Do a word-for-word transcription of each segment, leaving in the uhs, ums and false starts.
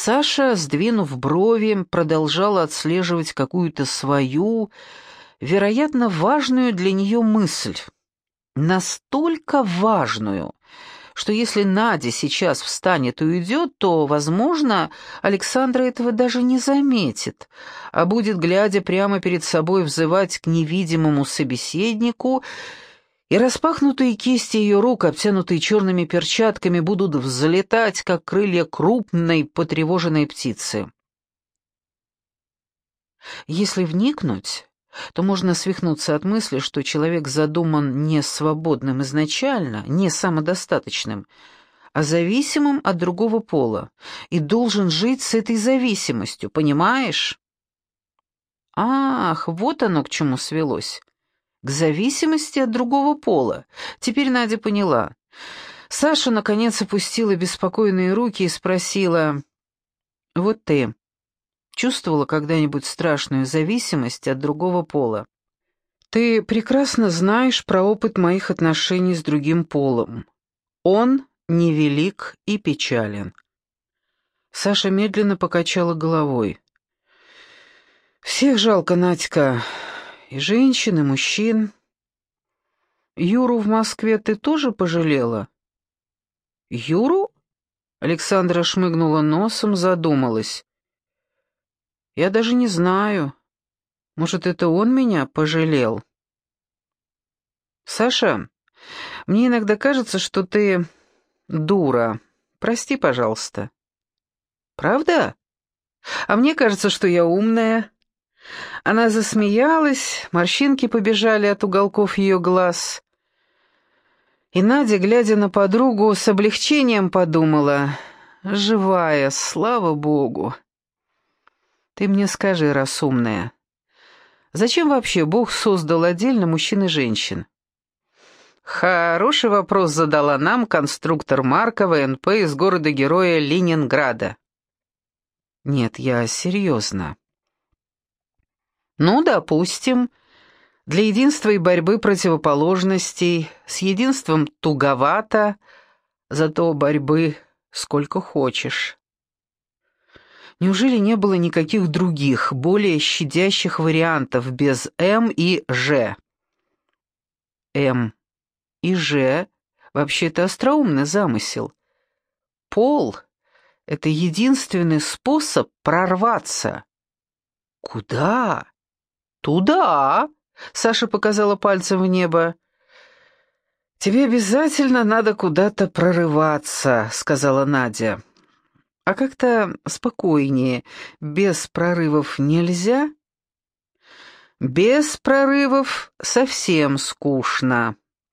Саша, сдвинув брови, продолжала отслеживать какую-то свою, вероятно, важную для нее мысль. Настолько важную, что если Надя сейчас встанет и уйдет, то, возможно, Александра этого даже не заметит, а будет, глядя прямо перед собой, взывать к невидимому собеседнику, и распахнутые кисти ее рук, обтянутые черными перчатками, будут взлетать, как крылья крупной потревоженной птицы. Если вникнуть, то можно свихнуться от мысли, что человек задуман не свободным изначально, не самодостаточным, а зависимым от другого пола, и должен жить с этой зависимостью, понимаешь? Ах, вот оно к чему свелось. К зависимости от другого пола. Теперь Надя поняла. Саша, наконец, опустила беспокойные руки и спросила: «Вот ты чувствовала когда-нибудь страшную зависимость от другого пола? Ты прекрасно знаешь про опыт моих отношений с другим полом. Он невелик и печален». Саша медленно покачала головой. «Всех жалко, Надька, и женщин, и мужчин. Юру в Москве ты тоже пожалела?» «Юру?» Александра шмыгнула носом, задумалась. «Я даже не знаю. Может, это он меня пожалел?» «Саша, мне иногда кажется, что ты дура. Прости, пожалуйста». «Правда? А мне кажется, что я умная». Она засмеялась, морщинки побежали от уголков ее глаз. И Надя, глядя на подругу, с облегчением подумала: «Живая, слава Богу». «Ты мне скажи, раз умная, зачем вообще Бог создал отдельно мужчин и женщин?» Хороший вопрос задала нам конструктор Марка вэ эн пэ из города-героя Ленинграда. Нет, я серьезно. Ну, допустим, для единства и борьбы противоположностей, с единством туговато, зато борьбы сколько хочешь. Неужели не было никаких других, более щадящих вариантов без М и Ж? М и Ж вообще-то остроумный замысел. Пол — это единственный способ прорваться. Куда? Туда, Саша показала пальцем в небо. «Тебе обязательно надо куда-то прорываться», — сказала Надя. «А как-то спокойнее, без прорывов нельзя?» «Без прорывов совсем скучно».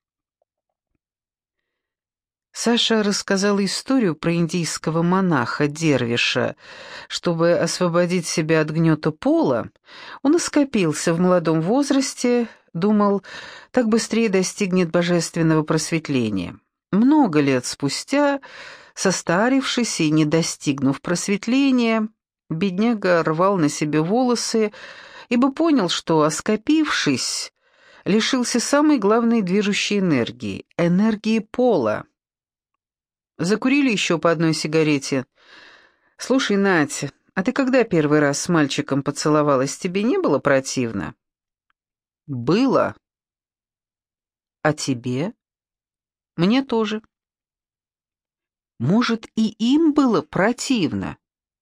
Саша рассказала историю про индийского монаха-дервиша. Чтобы освободить себя от гнета пола, он оскопился в молодом возрасте, думал, так быстрее достигнет божественного просветления. Много лет спустя, состарившись и не достигнув просветления, бедняга рвал на себе волосы, ибо понял, что, оскопившись, лишился самой главной движущей энергии — энергии пола. Закурили еще по одной сигарете. «Слушай, Надь, а ты когда первый раз с мальчиком поцеловалась, тебе не было противно?» «Было». «А тебе?» «Мне тоже». «Может, и им было противно?»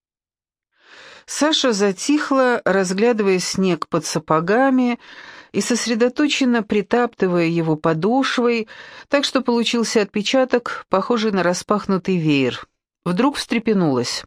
Саша затихла, разглядывая снег под сапогами и сосредоточенно притаптывая его подошвой, так что получился отпечаток, похожий на распахнутый веер. Вдруг встрепенулась.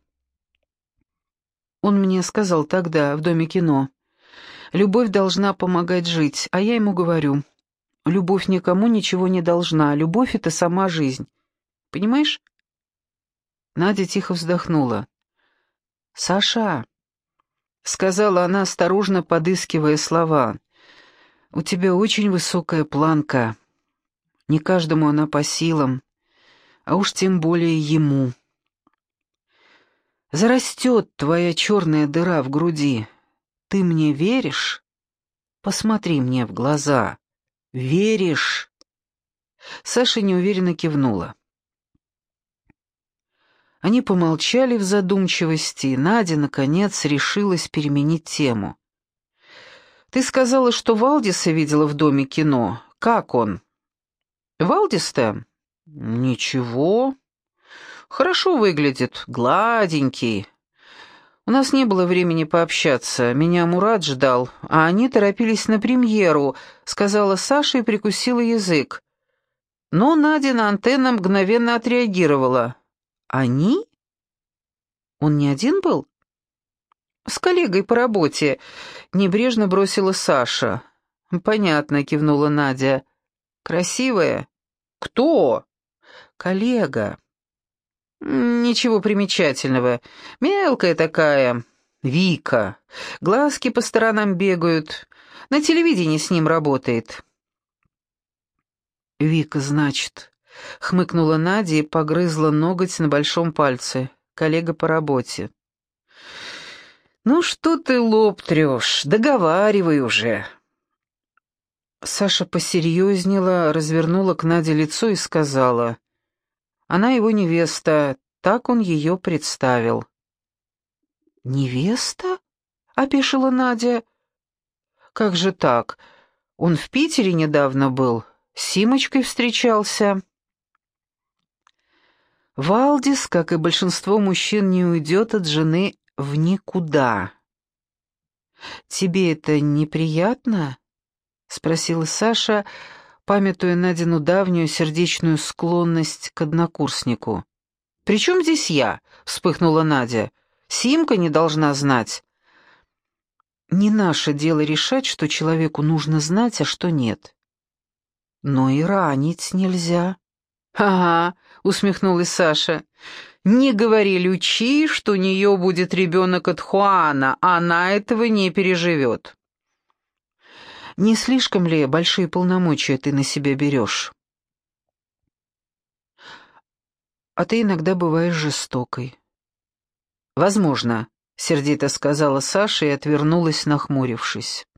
Он мне сказал тогда, в Доме кино: «Любовь должна помогать жить», а я ему говорю: «Любовь никому ничего не должна, любовь — это сама жизнь». Понимаешь? Надя тихо вздохнула. «Саша», — сказала она, осторожно подыскивая слова, — «у тебя очень высокая планка. Не каждому она по силам, а уж тем более ему. Зарастет твоя черная дыра в груди. Ты мне веришь? Посмотри мне в глаза. Веришь?» Саша неуверенно кивнула. Они помолчали в задумчивости, и Надя, наконец, решилась переменить тему. «Ты сказала, что Валдиса видела в доме кино. Как он?» «Валдис-то?» «Ничего. Хорошо выглядит, гладенький. У нас не было времени пообщаться, меня Мурат ждал, а они торопились на премьеру», — сказала Саша и прикусила язык. Но Надя на антенну мгновенно отреагировала. «Они? Он не один был?» «С коллегой по работе», — небрежно бросила Саша. «Понятно», — кивнула Надя. «Красивая?» «Кто?» «Коллега». «Ничего примечательного. Мелкая такая. Вика. Глазки по сторонам бегают. На телевидении с ним работает». «Вика, значит», — хмыкнула Надя и погрызла ноготь на большом пальце. «Коллега по работе». «Ну что ты лоб трешь? Договаривай уже». Саша посерьезнела, развернула к Наде лицо и сказала: «Она его невеста, так он ее представил». «Невеста?» — опешила Надя. «Как же так? Он в Питере недавно был, с Симочкой встречался». Валдис, как и большинство мужчин, не уйдет от жены в никуда. «Тебе это неприятно?» — спросила Саша, памятуя Надину давнюю сердечную склонность к однокурснику. «При чем здесь я?» — вспыхнула Надя. «Симка не должна знать». «Не наше дело решать, что человеку нужно знать, а что нет». «Но и ранить нельзя». «Ага», — усмехнулась Саша. «Не говори Лючи, что у нее будет ребенок от Хуана, она этого не переживет». «Не слишком ли большие полномочия ты на себя берешь?» «А ты иногда бываешь жестокой». «Возможно», — сердито сказала Саша и отвернулась, нахмурившись.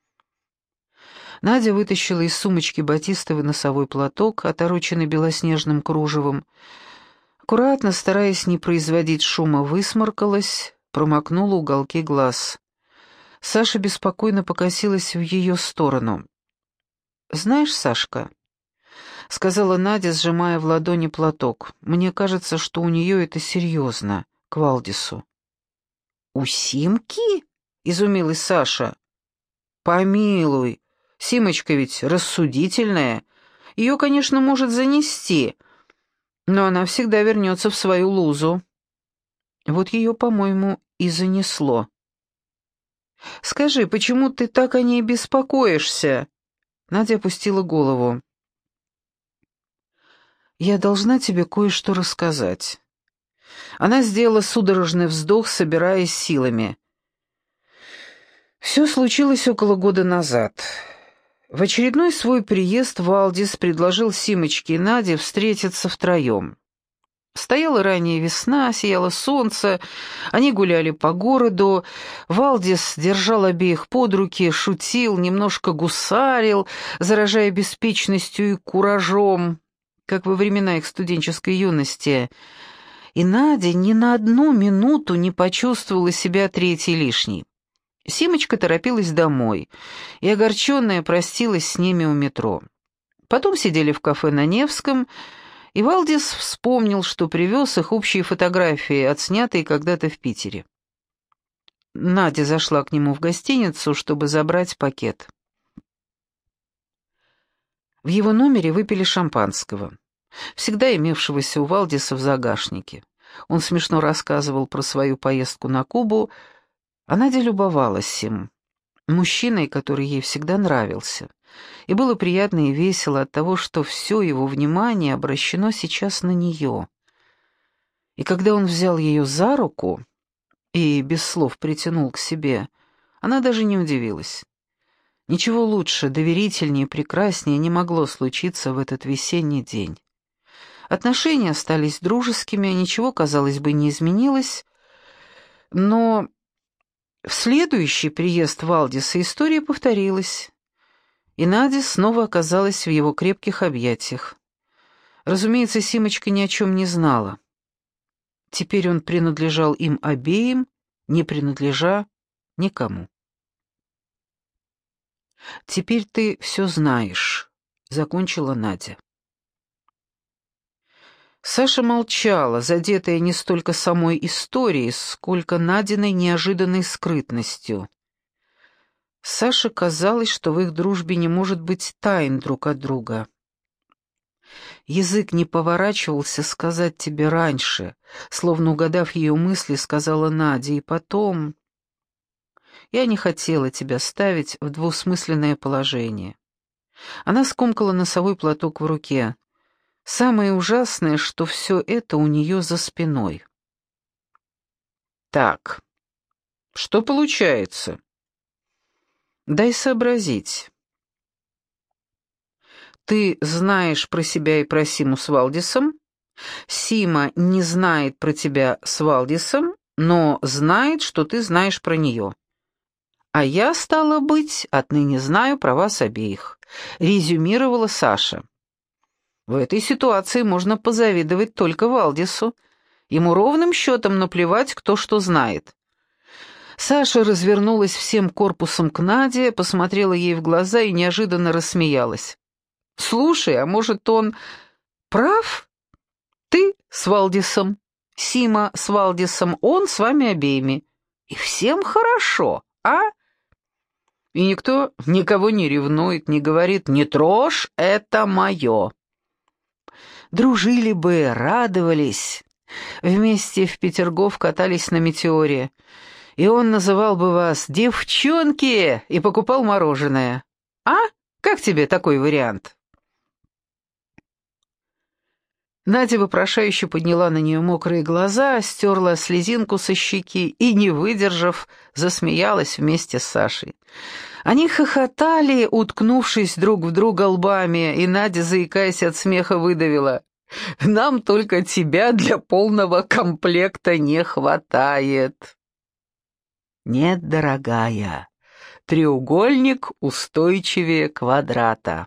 Надя вытащила из сумочки батистовый носовой платок, отороченный белоснежным кружевом, аккуратно, стараясь не производить шума, высморкалась, промокнула уголки глаз. Саша беспокойно покосилась в ее сторону. «Знаешь, Сашка», — сказала Надя, сжимая в ладони платок, — «мне кажется, что у нее это серьезно, к Валдису». «У Симки?» — изумилась Саша. «Помилуй, Симочка ведь рассудительная. Ее, конечно, может занести, но она всегда вернется в свою лузу». Вот ее, по-моему, и занесло. «Скажи, почему ты так о ней беспокоишься?» Надя опустила голову. «Я должна тебе кое-что рассказать». Она сделала судорожный вздох, собираясь силами. Все случилось около года назад. В очередной свой приезд Валдис предложил Симочке и Наде встретиться втроем. Стояла ранняя весна, сияло солнце, они гуляли по городу, Валдис держал обеих под руки, шутил, немножко гусарил, заражая беспечностью и куражом, как во времена их студенческой юности, и Надя ни на одну минуту не почувствовала себя третьей лишней. Симочка торопилась домой, и огорченная простилась с ними у метро. Потом сидели в кафе на Невском, и Валдис вспомнил, что привез их общие фотографии, отснятые когда-то в Питере. Надя зашла к нему в гостиницу, чтобы забрать пакет. В его номере выпили шампанского, всегда имевшегося у Валдиса в загашнике. Он смешно рассказывал про свою поездку на Кубу, а Надя любовалась им, мужчиной, который ей всегда нравился. И было приятно и весело от того, что все его внимание обращено сейчас на нее. И когда он взял ее за руку и без слов притянул к себе, она даже не удивилась. Ничего лучше, доверительнее, прекраснее не могло случиться в этот весенний день. Отношения остались дружескими, ничего, казалось бы, не изменилось, но в следующий приезд Валдиса история повторилась, и Надя снова оказалась в его крепких объятиях. Разумеется, Симочка ни о чем не знала. Теперь он принадлежал им обеим, не принадлежа никому. «Теперь ты все знаешь», — закончила Надя. Саша молчала, задетая не столько самой историей, сколько Надиной неожиданной скрытностью. Саше казалось, что в их дружбе не может быть тайн друг от друга. Язык не поворачивался сказать тебе раньше, словно угадав ее мысли, сказала Надя, и потом... Я не хотела тебя ставить в двусмысленное положение. Она скомкала носовой платок в руке. Самое ужасное, что все это у нее за спиной. Так, что получается? Дай сообразить. Ты знаешь про себя и про Симу с Валдисом. Сима не знает про тебя с Валдисом, но знает, что ты знаешь про нее. А я, стало быть, отныне знаю про вас обеих, резюмировала Саша. В этой ситуации можно позавидовать только Валдису. Ему ровным счетом наплевать, кто что знает. Саша развернулась всем корпусом к Наде, посмотрела ей в глаза и неожиданно рассмеялась. «Слушай, а может, он прав? Ты с Валдисом, Сима с Валдисом, он с вами обеими. И всем хорошо, а?» И никто никого не ревнует, не говорит «не трожь, это мое». Дружили бы, радовались. Вместе в Петергоф катались на метеоре. И он называл бы вас «девчонки» и покупал мороженое. А? Как тебе такой вариант? Надя вопрошающе подняла на нее мокрые глаза, стерла слезинку со щеки и, не выдержав, засмеялась вместе с Сашей. Они хохотали, уткнувшись друг в друга лбами, и Надя, заикаясь от смеха, выдавила: «Нам только тебя для полного комплекта не хватает». «Нет, дорогая, треугольник устойчивее квадрата».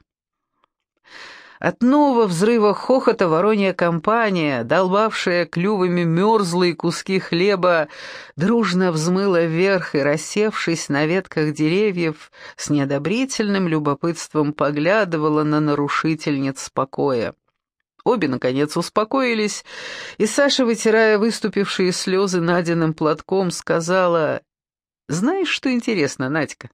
От нового взрыва хохота воронья компания, долбавшая клювами мерзлые куски хлеба, дружно взмыла вверх и, рассевшись на ветках деревьев, с неодобрительным любопытством поглядывала на нарушительниц покоя. Обе, наконец, успокоились, и Саша, вытирая выступившие слезы Надиным платком, сказала: «Знаешь, что интересно, Надька?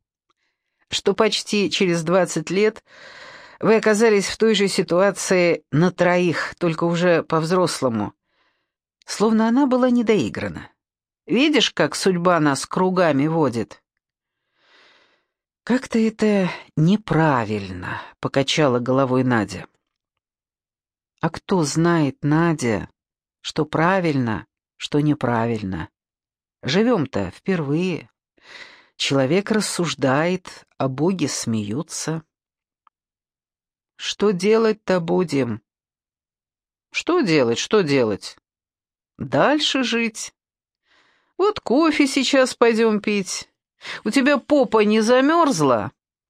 Что почти через двадцать лет вы оказались в той же ситуации на троих, только уже по-взрослому. Словно она была недоиграна. Видишь, как судьба нас кругами водит?» «Как-то это неправильно», — покачала головой Надя. «А кто знает, Надя, что правильно, что неправильно? Живем-то впервые. Человек рассуждает, а боги смеются». «Что делать-то будем?» «Что делать, что делать?» «Дальше жить. Вот кофе сейчас пойдем пить. У тебя попа не замерзла?»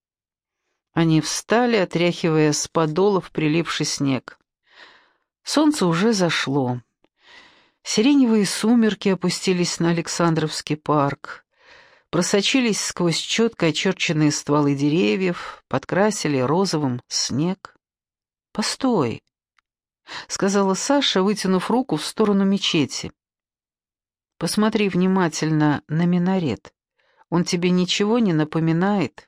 Они встали, отряхивая с подолов прилипший снег. Солнце уже зашло. Сиреневые сумерки опустились на Александровский парк, просочились сквозь четко очерченные стволы деревьев, подкрасили розовым снег. «Постой», — сказала Саша, вытянув руку в сторону мечети. «Посмотри внимательно на минарет. Он тебе ничего не напоминает?»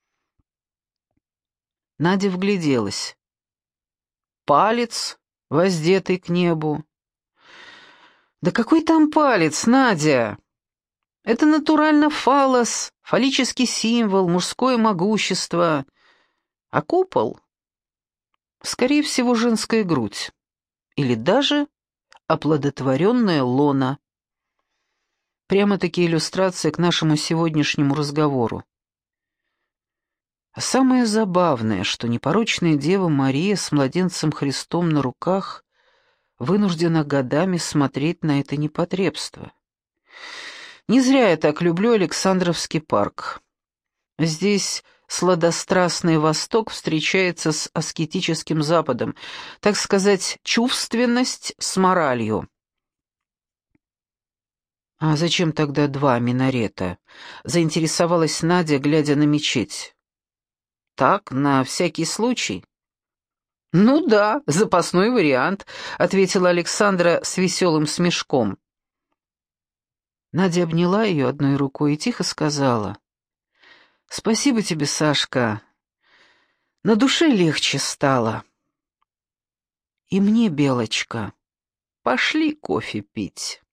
Надя вгляделась. Палец, воздетый к небу. «Да какой там палец, Надя? Это натурально фаллос, фаллический символ, мужское могущество. А купол? Скорее всего, женская грудь. Или даже оплодотворенная лона. Прямо-таки иллюстрация к нашему сегодняшнему разговору. А самое забавное, что непорочная Дева Мария с младенцем Христом на руках вынуждена годами смотреть на это непотребство. Не зря я так люблю Александровский парк. Здесь сладострастный Восток встречается с аскетическим Западом, так сказать, чувственность с моралью. «А зачем тогда два минарета?» — заинтересовалась Надя, глядя на мечеть. «Так, на всякий случай». «Ну да, запасной вариант», — ответила Александра с веселым смешком. Надя обняла ее одной рукой и тихо сказала: «Спасибо тебе, Сашка. На душе легче стало». «И мне, Белочка, пошли кофе пить».